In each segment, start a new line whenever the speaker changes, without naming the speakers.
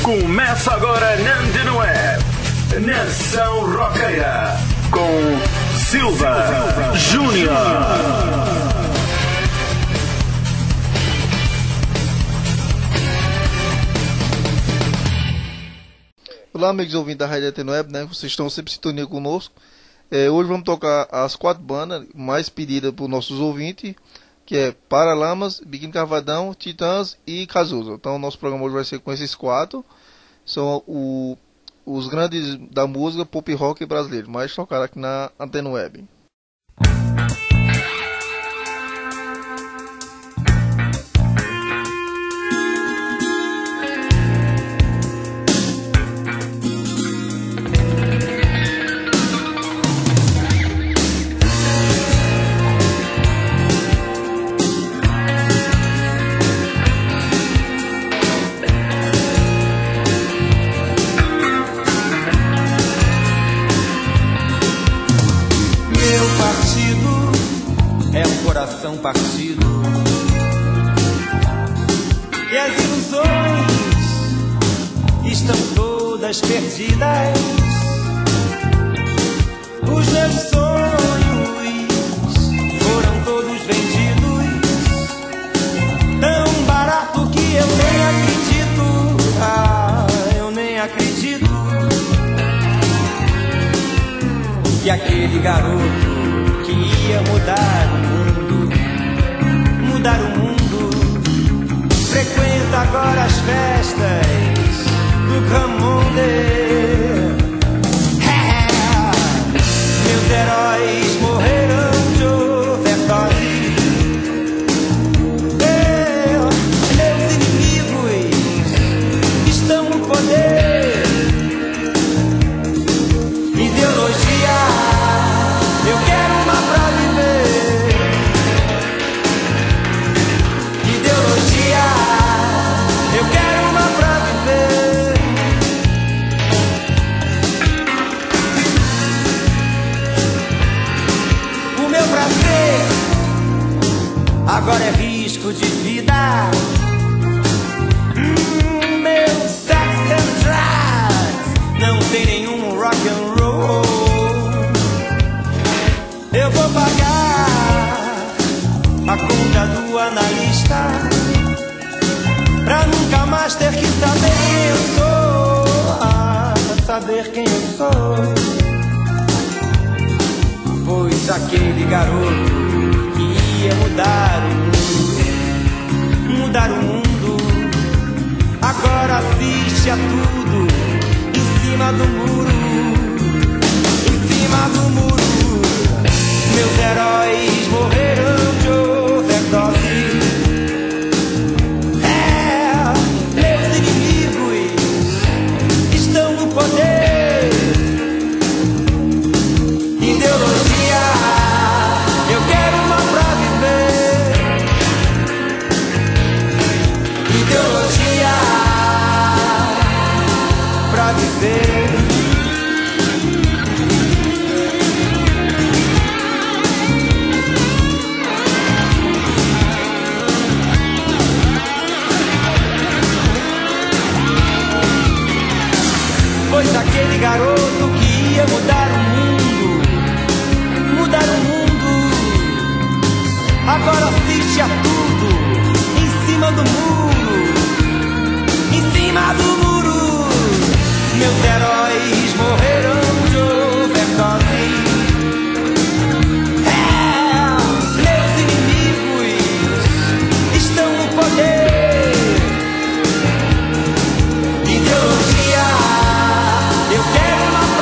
Começa agora na Antena Web, Nação Roqueira, com Silva Júnior.
Olá, amigos ouvintes da Rádio Antena Web, né? Vocês estão sempre em sintonia conosco. Hoje vamos tocar as 4 bandas mais pedidas por nossos ouvintes, que é Paralamas, Biquíni Cavadão, Titãs e Cazuza. Então o nosso programa hoje vai ser com esses 4. São os grandes da música pop rock brasileiro, mais tocaram aqui na Antena Web.
Partido e as ilusões estão todas perdidas. Os meus sonhos foram todos vendidos, tão barato que eu nem acredito. Eu nem acredito que aquele garoto que ia mudar o mundo, frequenta agora as festas do Grand-Monde. Meus heróis morreram de overdose. Meus inimigos estão no poder. Ideologia, eu quero uma pra viver. Eu quero uma pra viver. O meu prazer agora é risco de vida. Meu sex and drugs não tem nenhum rock and roll. Eu vou pagar a conta do analista pra nunca mais ter que saber quem eu sou. Saber quem eu sou. Pois aquele garoto que ia mudar o mundo, agora assiste a tudo em cima do muro. Em cima do muro. Meus heróis morreram de overdose. Poder. Ideologia, eu quero uma pra viver. Ideologia pra viver. Pois aquele garoto que ia mudar o mundo, agora assiste a tudo em cima do muro. Em cima do muro. Meus heróis morreram de overdose. Meus inimigos estão no poder. Ideologia, eu quero uma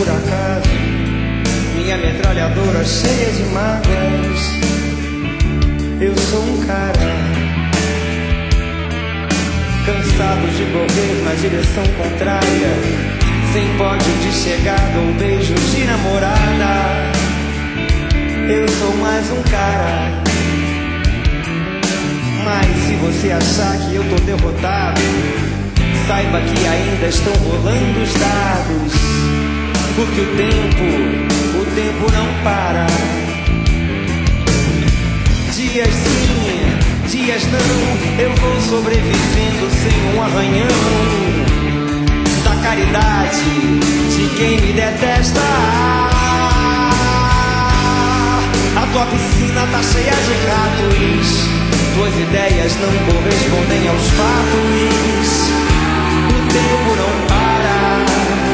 por acaso, minha metralhadora cheia de mágoas. Eu sou um cara cansado de correr na direção contrária, sem pódio de chegada ou beijo de namorada. Eu sou mais um cara. Mas se você achar que eu tô derrotado, saiba que ainda estão rolando os dados, porque o tempo não para. Dias sim, dias não, eu vou sobrevivendo sem um arranhão da caridade de quem me detesta. A tua piscina tá cheia de ratos, tuas ideias não correspondem aos fatos. O tempo não para.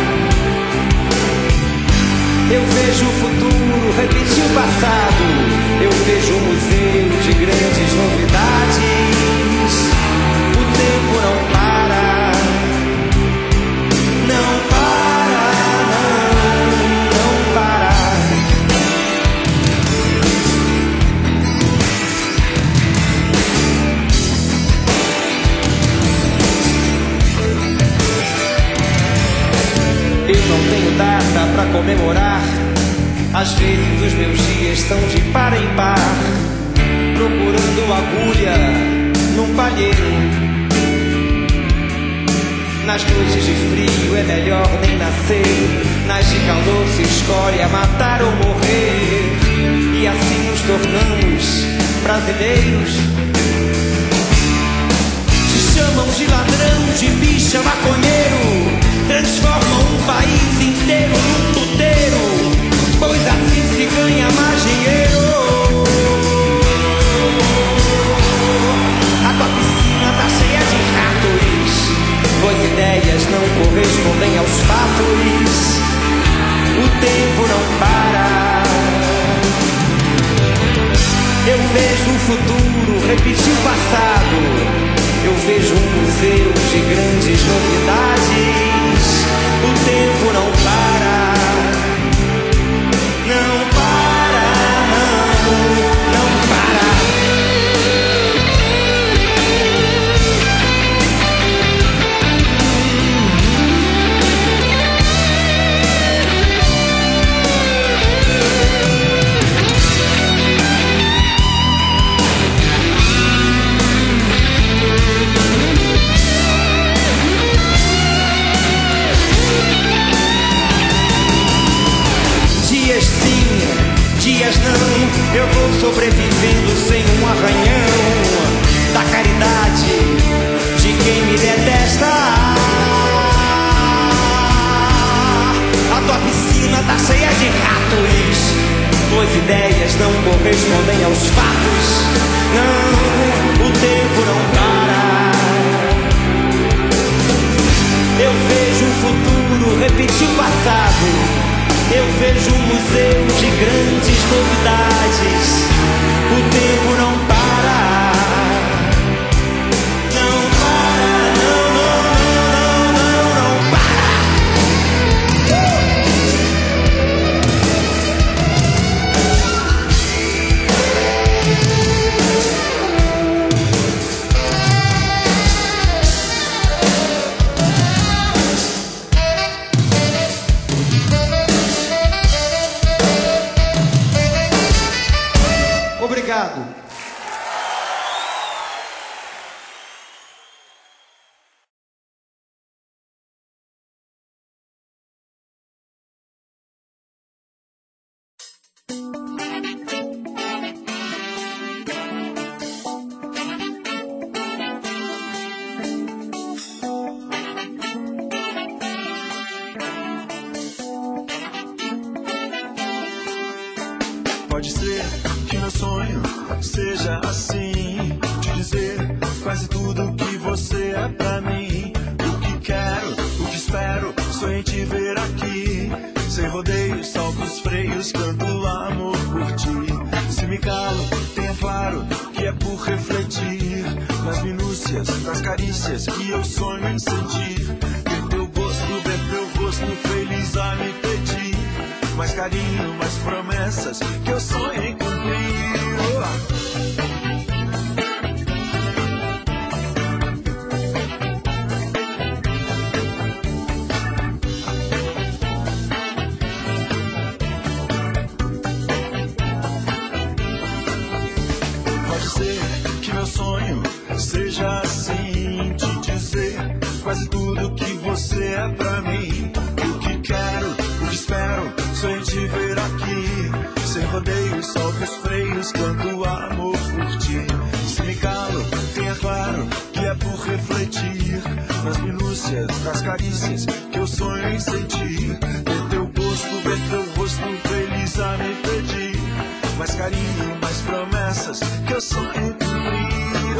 Eu vejo o futuro repetir o passado. Eu vejo um museu de grandes novidades. O tempo não para. Não para, não para. Eu não tenho data pra comemorar. Às vezes os meus dias estão de par em par, procurando agulha num palheiro. Nas noites de frio é melhor nem nascer, nas de calor se escolhe a matar ou morrer. E assim nos tornamos brasileiros. Te chamam de ladrão, de bicha, maconheiro, transformam um país inteiro num puteiro, pois assim se ganha mais dinheiro. A tua piscina tá cheia de ratos, tuas ideias não correspondem aos fatos. O tempo não para. Eu vejo o futuro repetir o passado. Eu vejo um museu de grandes novidades. O tempo não para. Não para, não para. Dias não, eu vou sobrevivendo sem um arranhão da caridade de quem me detesta. A tua piscina tá cheia de ratos, tuas ideias não correspondem aos fatos. Não, o tempo não para. Eu vejo o futuro repetir o passado. Eu vejo um museu de grandes novidades. O tempo não para. Não para, não para. Obrigado.
Pode ser que meu sonho seja assim, te dizer quase tudo que você é pra mim. O que quero, o que espero, sou em te ver aqui. Sem rodeios, salto os freios, canto amor por ti. Se me calo, tenha claro que é por refletir nas minúcias, nas carícias que eu sonho em sentir. Ver teu gosto feliz a me pedir. mais carinho, mais promessas que eu sonho em cumprir. Pode ser que meu sonho seja assim, te dizer quase tudo que você é pra mim. O que quero, o que espero, sonho te ver aqui, sem rodeios, solto os freios, canto amor por ti. Se me calo, tenha claro que é por refletir nas minúcias das carícias que eu sonho em sentir. Ver teu gosto, ver teu rosto feliz a me pedir mais carinho, mais promessas que eu sonho em cumprir.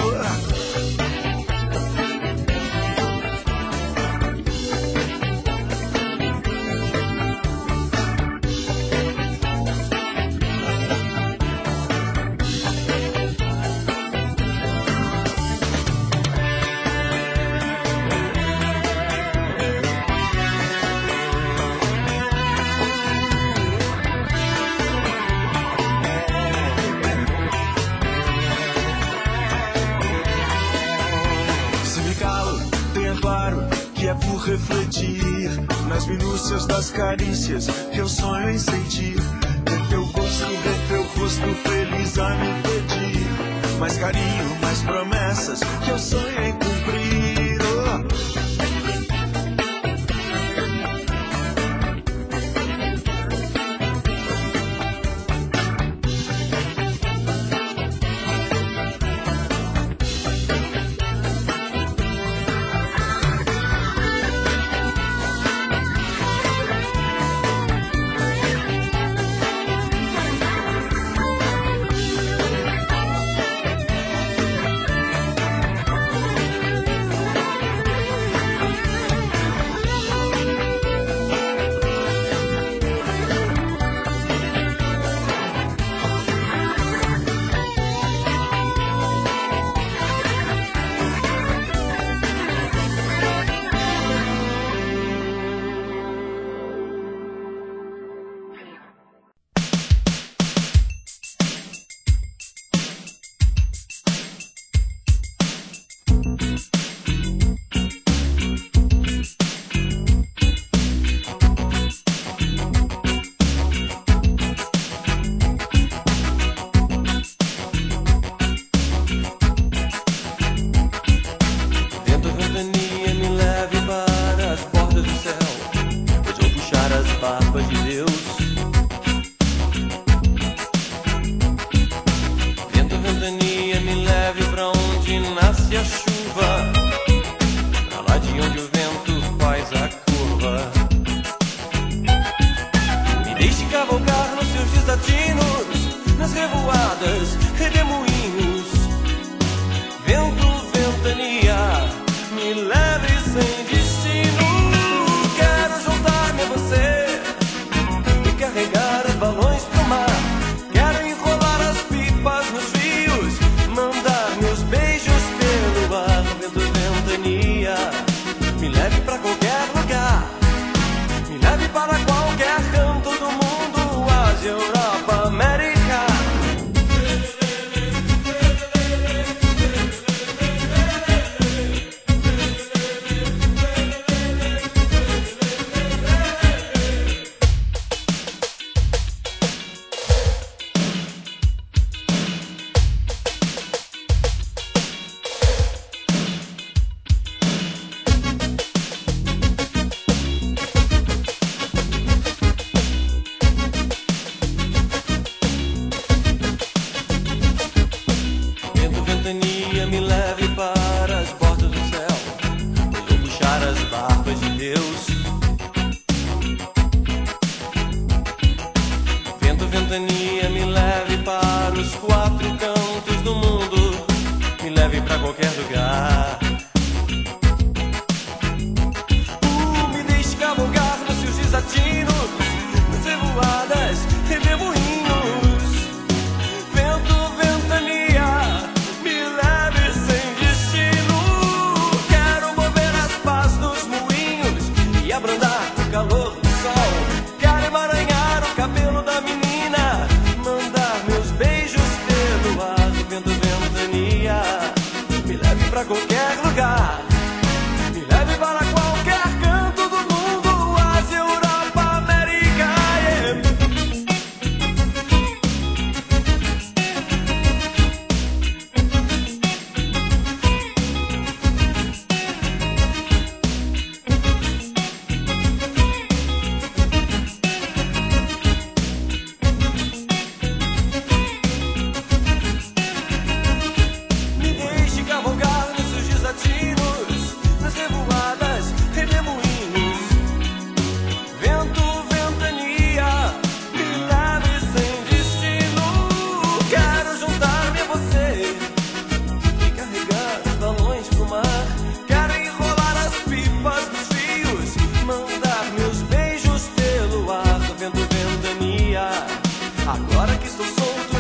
Refletir nas minúcias das carícias que eu sonho em sentir. Ver teu gosto, ver teu rosto feliz a me pedir mais carinho, mais promessas que eu sonho em cumprir.
Abrandar o calor do sol, quero emaranhar o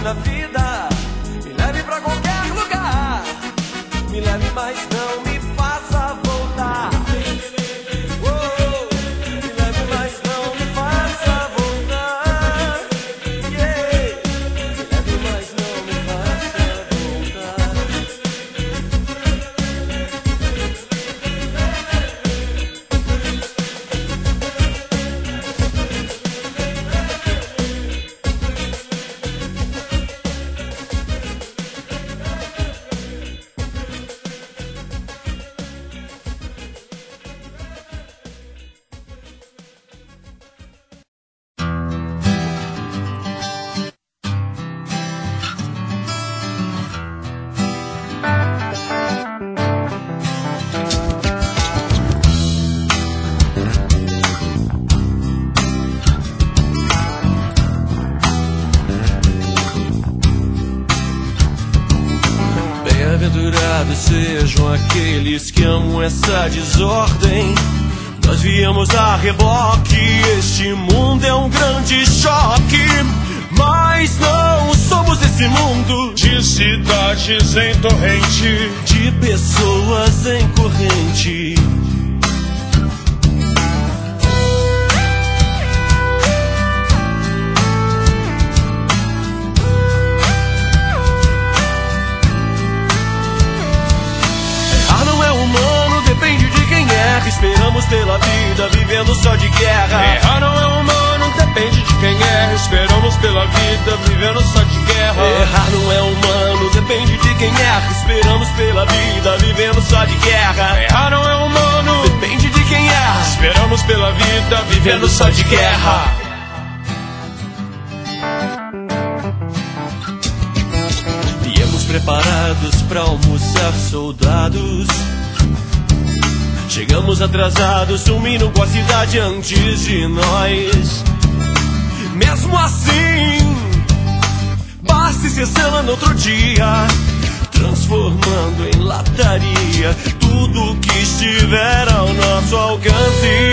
na vida. Me leve pra qualquer lugar. Me leve, mas não me faça voltar. Me leve, mas não me faça voltar. Yeah. Me leve, mas não me faça voltar. Bem-aventurados sejam aqueles que amam essa desordem. Nós viemos a reboque, este mundo é um grande choque. Mas não somos esse mundo
de cidades em torrente,
de pessoas em corrente. Esperamos pela vida, vivendo só de guerra.
Errar não é humano, depende de quem erra. Esperamos pela vida, vivendo só de guerra.
Errar não é humano, depende de quem erra. Esperamos pela vida, vivendo só de guerra.
Errar não é humano,
depende de quem erra.
Esperamos pela vida,
vivendo só de guerra. Viemos preparados pra almoçar soldados. Chegamos atrasados, sumindo com a cidade antes de nós. Mesmo assim, basta cessá-la no outro dia, transformando em lataria tudo que estiver ao nosso alcance.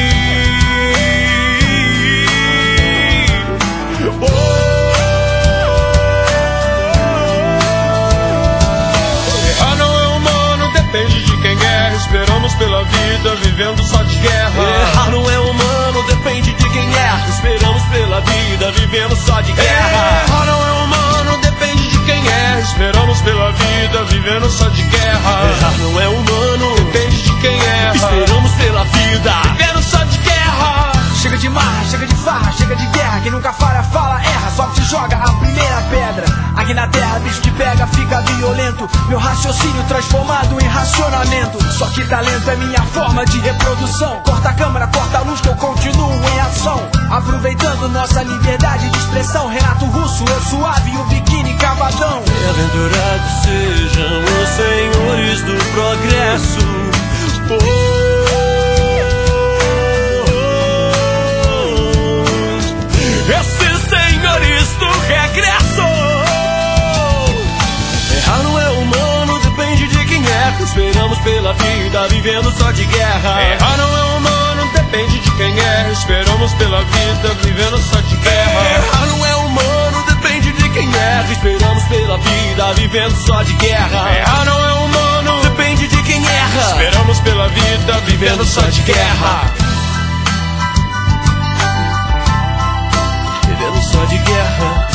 Errar não é humano, depende de quem erra. Esperamos pela vida, vivendo só de guerra.
Errar não é humano, depende de quem erra. Esperamos pela vida, vivendo só de guerra.
Errar não é humano, depende de quem erra. Esperamos pela vida, vivendo só de guerra.
Errar não é humano,
depende de quem erra.
Esperamos pela vida, vivendo só de guerra.
Chega de marra, chega de farra, chega de guerra. Quem nunca falha, fala, erra, só que se joga a primeira pedra. Aqui na terra, bicho que pega, fica violento. Meu raciocínio transformado em racionamento. Só que talento é minha forma de reprodução. Corta a câmera, corta a luz que eu continuo em ação. Aproveitando nossa liberdade de expressão. Renato Russo, eu suave e o biquíni cavadão.
Bem-aventurados sejam os senhores do progresso. Esses senhores do regresso. Errar não é humano, depende de quem erra. Esperamos pela vida, vivendo só de guerra.
Errar não é humano, depende de quem erra. Esperamos pela vida, vivendo só de guerra.
Errar não é humano, depende de quem erra. Esperamos pela vida, vivendo só de guerra.
Errar não é humano,
depende de quem erra.
Esperamos pela vida, vivendo só de guerra.
Vivendo só de guerra.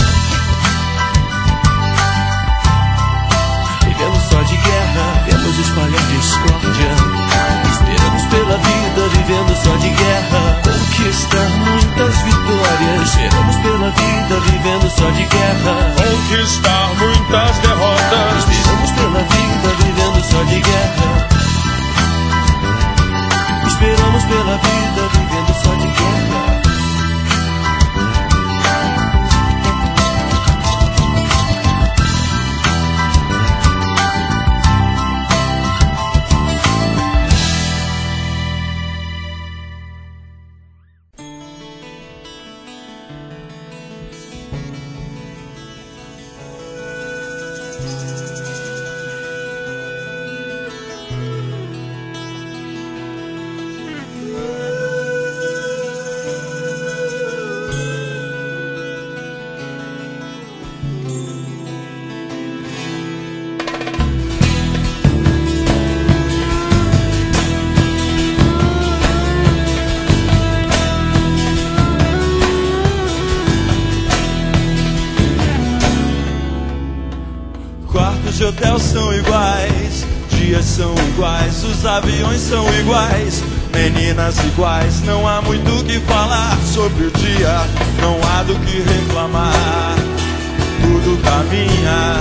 Vivendo só de guerra. Vemos espalhar discórdia. Esperamos pela vida, vivendo só de guerra. Conquistar muitas vitórias. Esperamos pela vida, vivendo só de guerra.
Conquistar muitas derrotas.
Esperamos pela vida, vivendo só de guerra. Esperamos pela vida, vivendo só de guerra.
hotel são iguais, dias são iguais, os aviões são iguais, meninas iguais. Não há muito o que falar sobre o dia, não há do que reclamar. Tudo caminha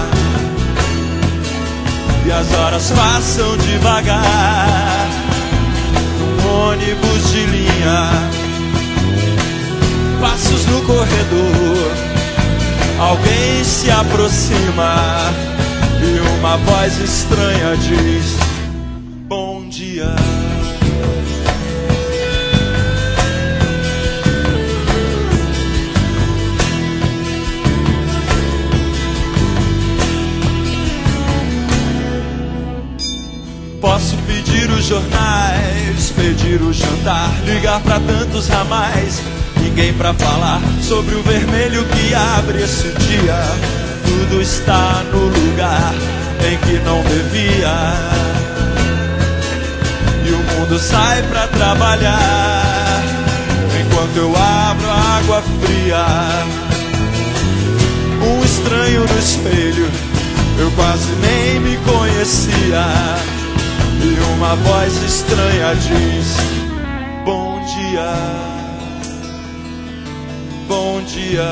e as horas passam devagar. Um ônibus de linha, passos no corredor, alguém se aproxima e uma voz estranha diz: bom dia. Posso pedir os jornais, pedir o jantar, ligar pra tantos ramais, ninguém pra falar sobre o vermelho que abre esse dia. Tudo está no lugar em que não devia, e o mundo sai pra trabalhar, enquanto eu abro a água fria. Um estranho no espelho, eu quase nem me conhecia, e uma voz estranha diz: bom dia, bom dia.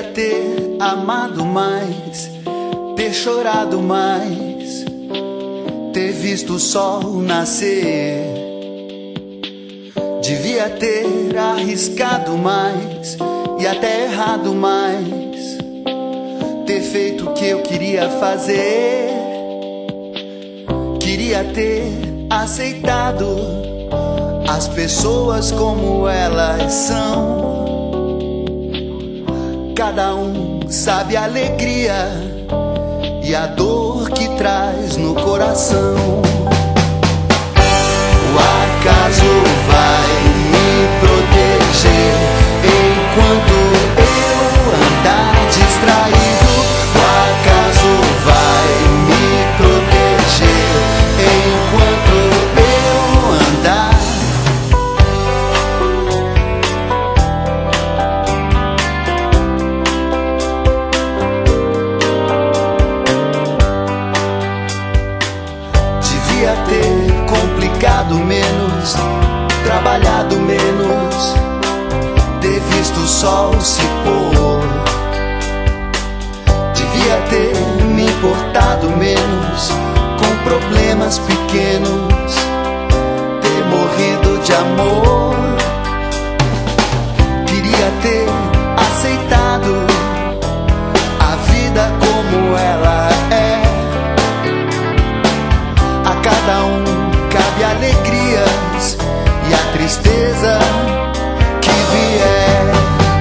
Devia ter amado mais, ter chorado mais, ter visto o sol nascer. Devia ter arriscado mais e até errado mais, ter feito o que eu queria fazer. Queria ter aceitado as pessoas como elas são. Cada um sabe a alegria e a dor que traz no coração. O acaso vai me proteger enquanto eu andar distraído. O acaso vai me proteger enquanto eu andar. Devia ter complicado menos, trabalhado menos, ter visto o sol se pôr. Devia ter me importado menos com problemas pequenos, ter morrido de amor. Queria ter aceitado a vida como ela é. A cada um cabe alegrias e a tristeza que vier.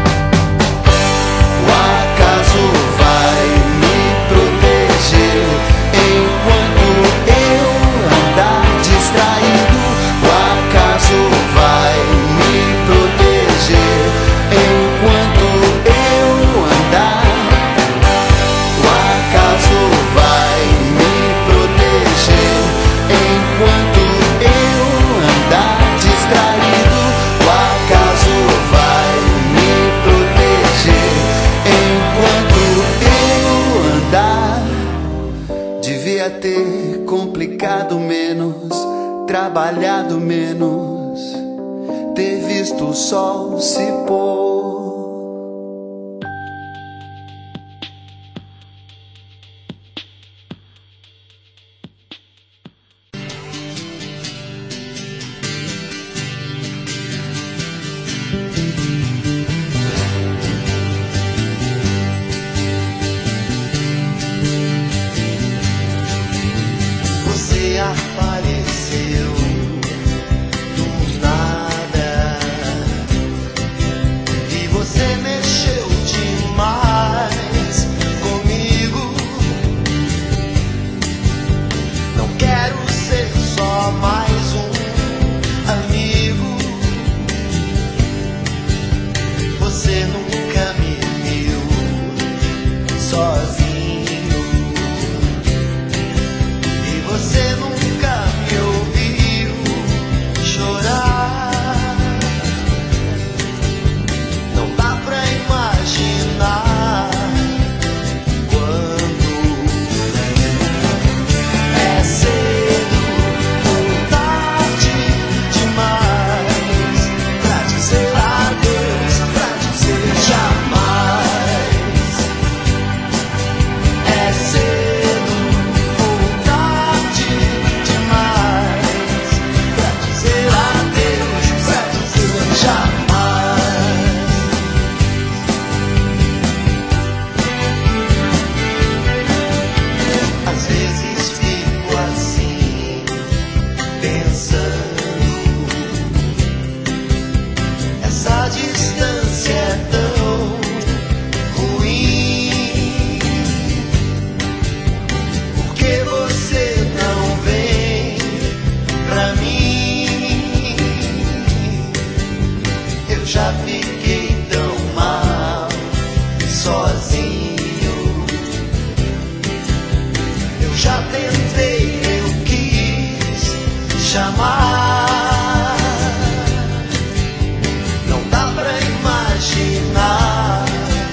O acaso vai me proteger enquanto eu andar distraído. O acaso vai me proteger enquanto eu andar. O acaso vai me proteger enquanto eu andar distraído. O acaso vai me proteger enquanto eu andar. Devia ter complicado menos, trabalhado menos, ter visto o sol se pôr.
Você apareceu do nada e você mexeu demais comigo. Não quero ser só mais um amigo. Você nunca me viu sozinho. Você nunca me ouviu chorar. Não dá pra imaginar quando é cedo ou tarde demais pra dizer adeus, pra dizer jamais. É cedo ou tarde demais pra dizer adeus, pra dizer jamais. Às vezes fico assim, pensando, essa distância é tão ruim. Por que você não vem pra mim? Eu já fiquei tão mal sozinho. Eu já tentei, eu quis chamar. Não dá pra imaginar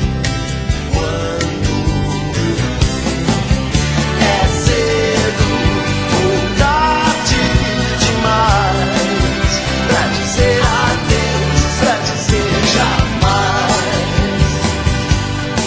quando é cedo ou tarde demais pra dizer adeus, pra dizer jamais.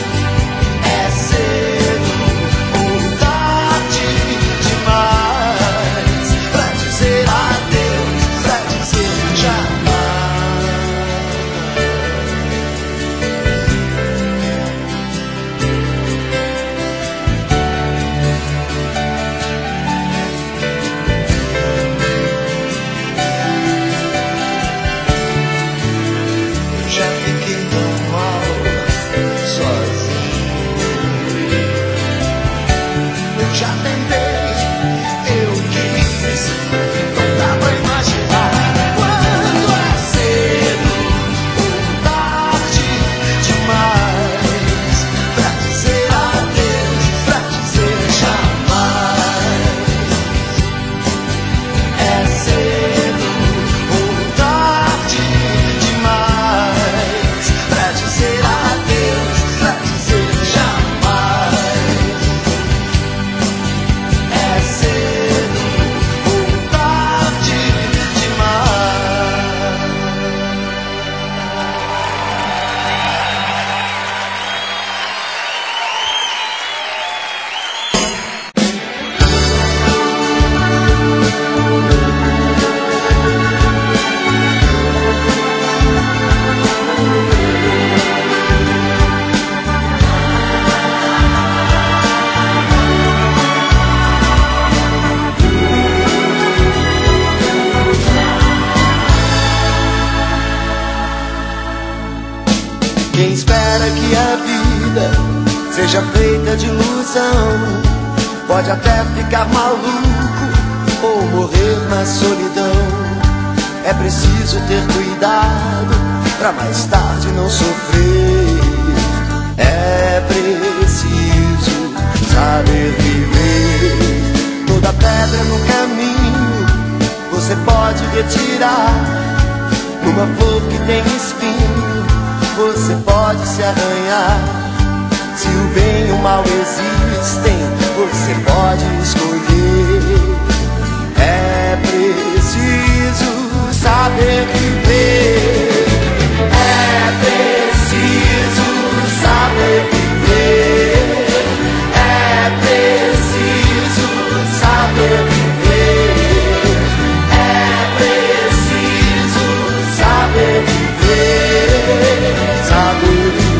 Quem espera que a vida seja feita de ilusão pode até ficar maluco ou morrer na solidão. É preciso ter cuidado pra mais tarde não sofrer. É preciso saber viver. Toda pedra no caminho você pode retirar. Numa flor que tem espinho você pode se arranhar. Se o bem e o mal existem, você pode escolher. É preciso saber viver. É preciso saber viver. É preciso saber viver. É preciso saber viver. Saber viver.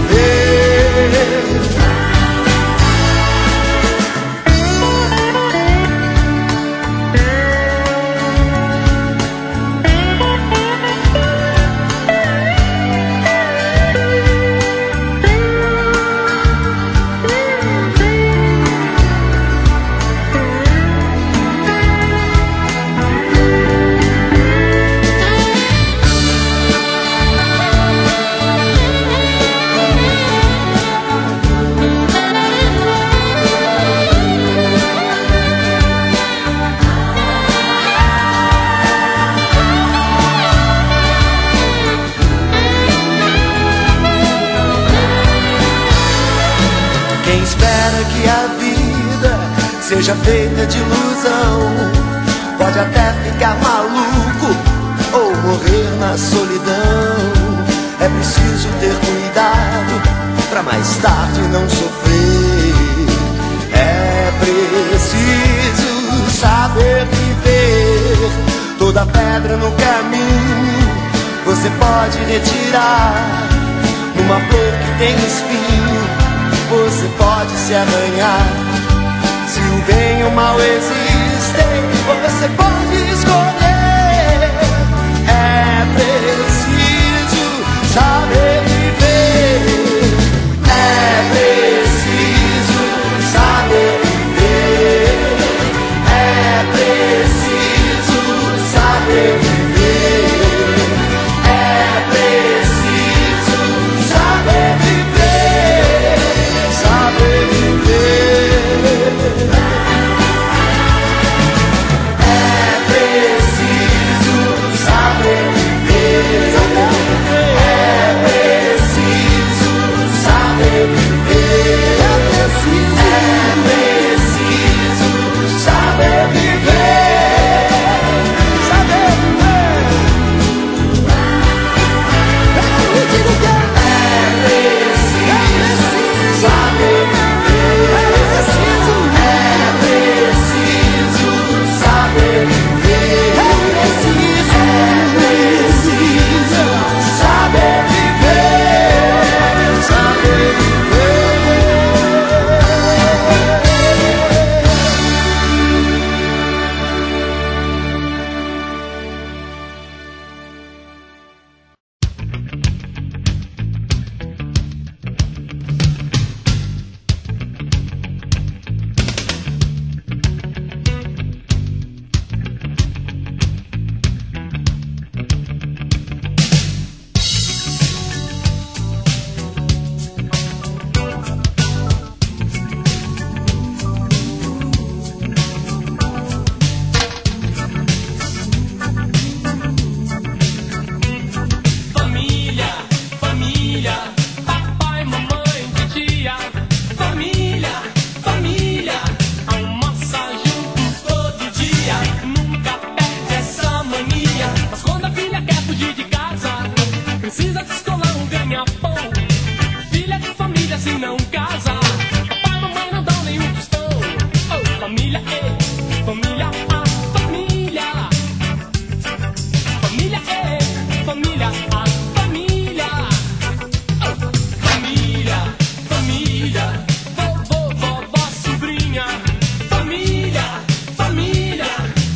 Seja feita de ilusão, pode até ficar maluco ou morrer na solidão. É preciso ter cuidado pra mais tarde não sofrer. É preciso saber viver. Toda pedra no caminho você pode retirar. Numa flor que tem espinho você pode se arranhar. Se o bem e o mal existem, você pode escolher. É preciso saber viver. É preciso saber viver. É preciso saber viver. É preciso saber viver. Saber viver.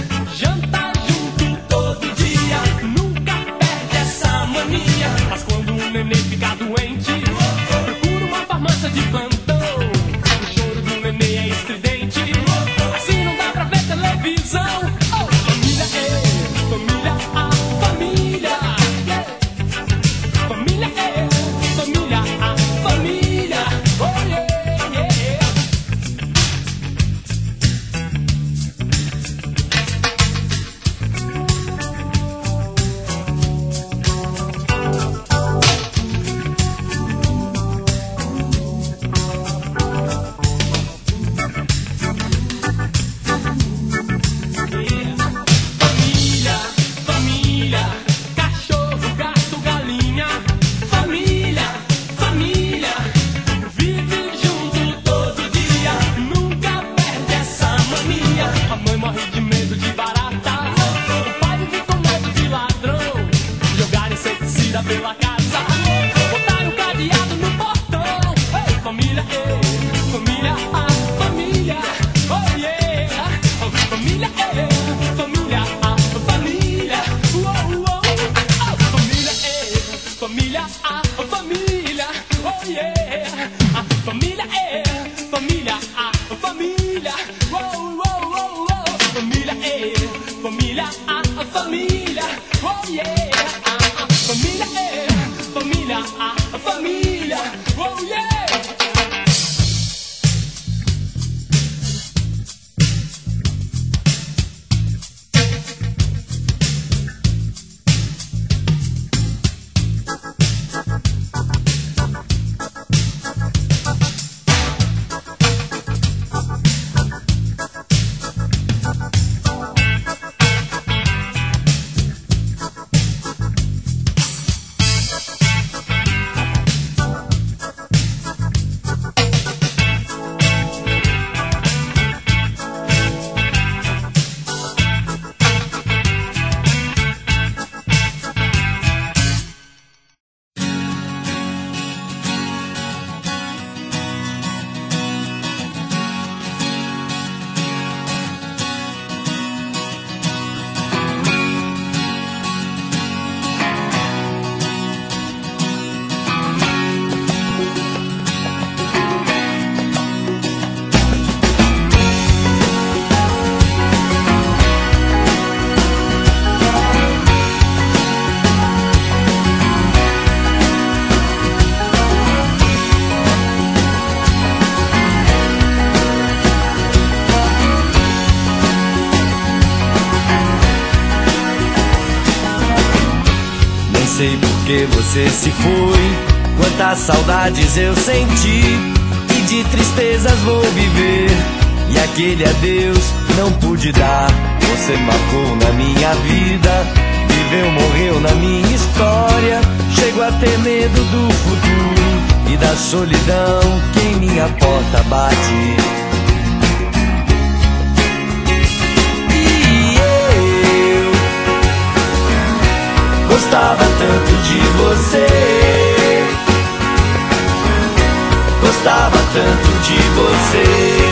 Mas quando
sei por que você se foi, quantas saudades eu senti, e de tristezas vou viver, e aquele adeus não pude dar. Você marcou na minha vida, viveu, morreu na minha história. Chego a ter medo do futuro e da solidão que em minha porta bate. E eu gostava tanto de você, gostava tanto de você.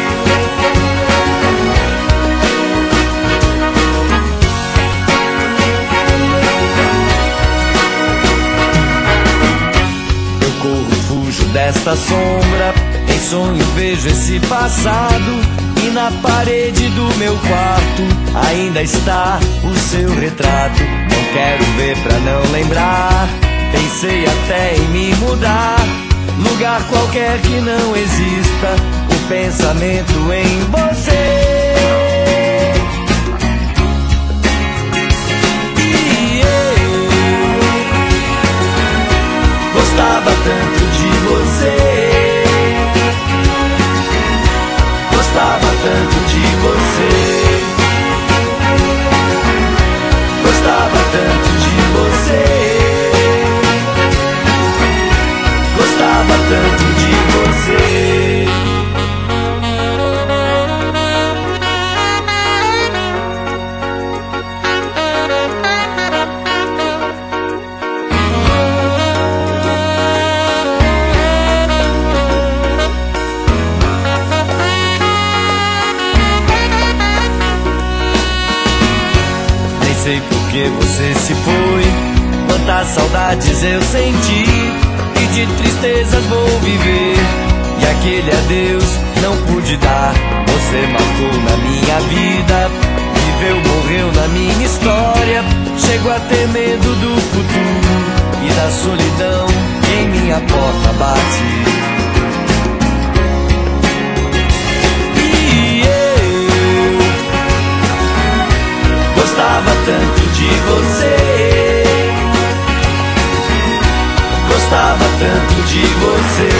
Desta sombra, em sonho vejo esse passado, e na parede do meu quarto ainda está o seu retrato. Não quero ver pra não lembrar, pensei até em me mudar, lugar qualquer que não exista o pensamento em você. E eu gostava tanto de você, gostava tanto de você, gostava tanto de você, gostava tanto de você. Sei por que você se foi, quantas saudades eu senti, e de tristezas vou viver, e aquele adeus não pude dar. Você marcou na minha vida, viveu, morreu na minha história. Chego a ter medo do futuro e da solidão que em minha porta bate. Gostava tanto de você, gostava tanto de você,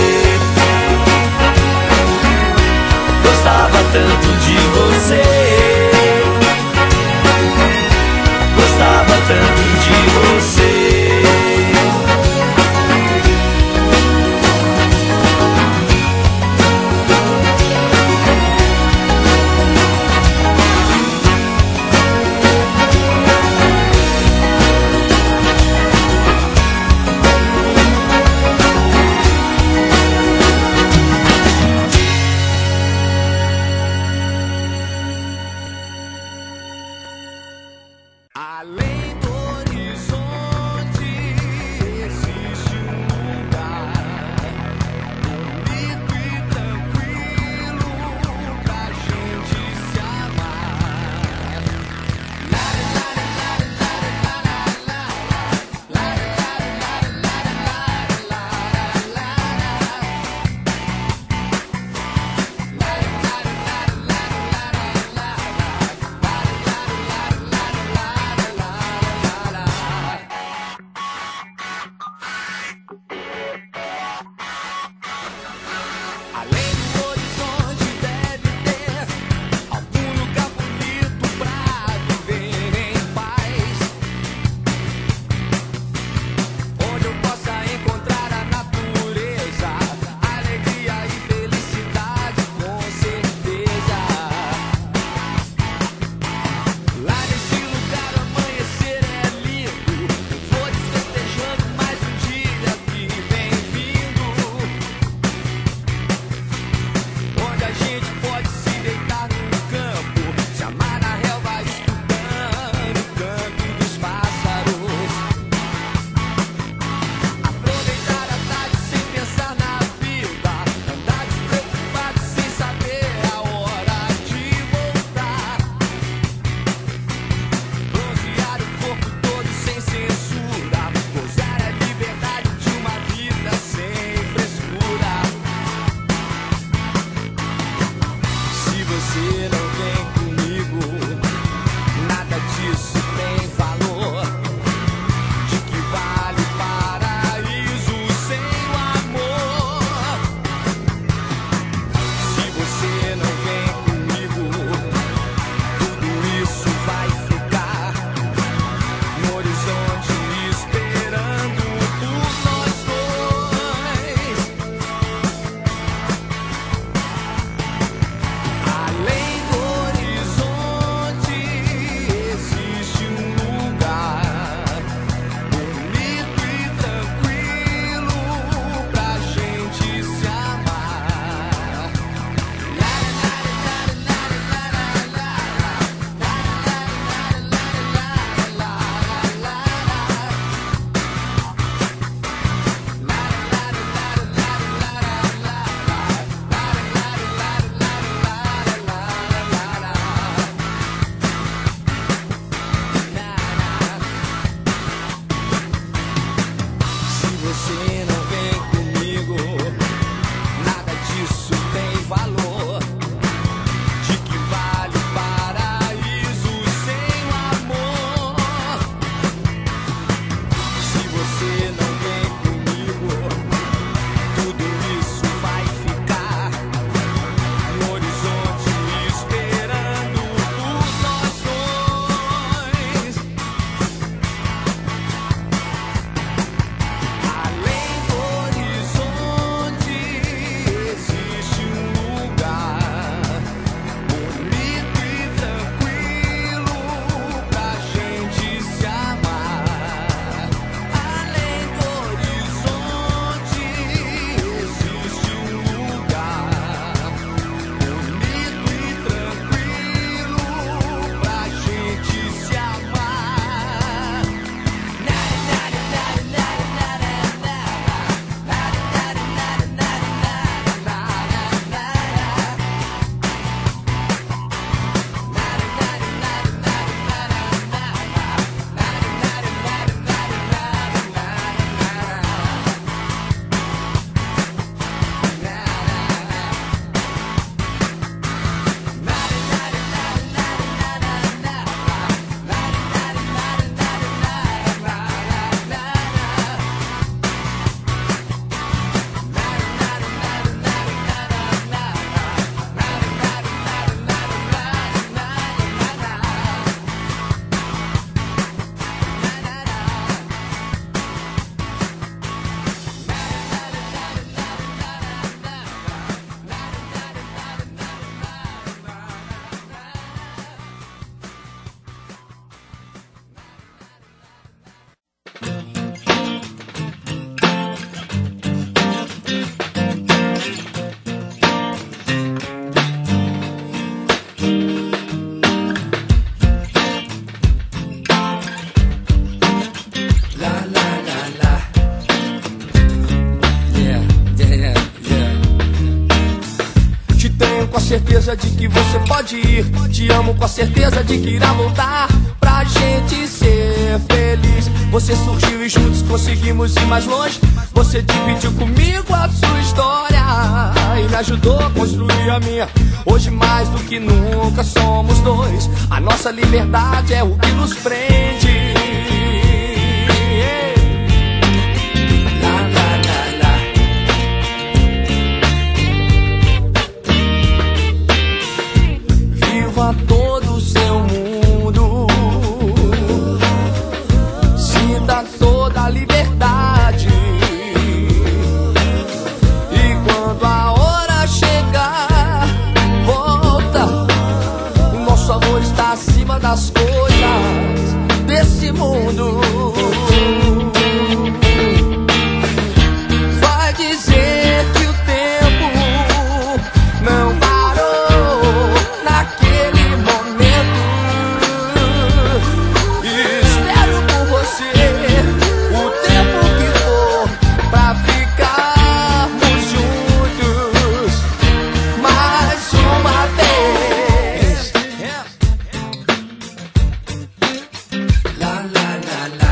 gostava tanto de você, gostava tanto de você.
certeza de que você pode ir. Te amo com a certeza de que irá voltar pra gente ser feliz. Você surgiu e juntos conseguimos ir mais longe. Você dividiu comigo a sua história e me ajudou a construir a minha. Hoje mais do que nunca somos dois. A nossa liberdade é o que nos prende. Viva todo o seu mundo, sinta toda a liberdade. E quando a hora chegar, volta. O nosso amor está acima das coisas desse mundo. Vai dizer que o tempo não parou naquele momento. Espero por você o tempo que for pra ficarmos juntos mais uma vez. Lá, lá, lá, lá.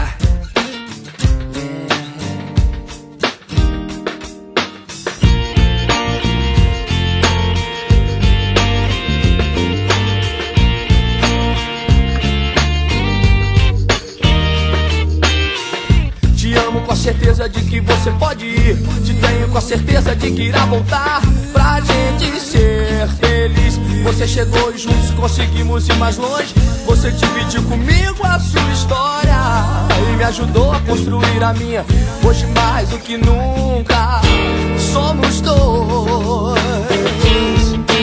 Te amo com a certeza de que você pode ir. Te tenho com a certeza de que irá voltar pra gente ser feliz. Você chegou e juntos conseguimos ir mais longe. Você dividiu comigo a sua história e me ajudou a construir a minha. Hoje mais do que nunca somos dois.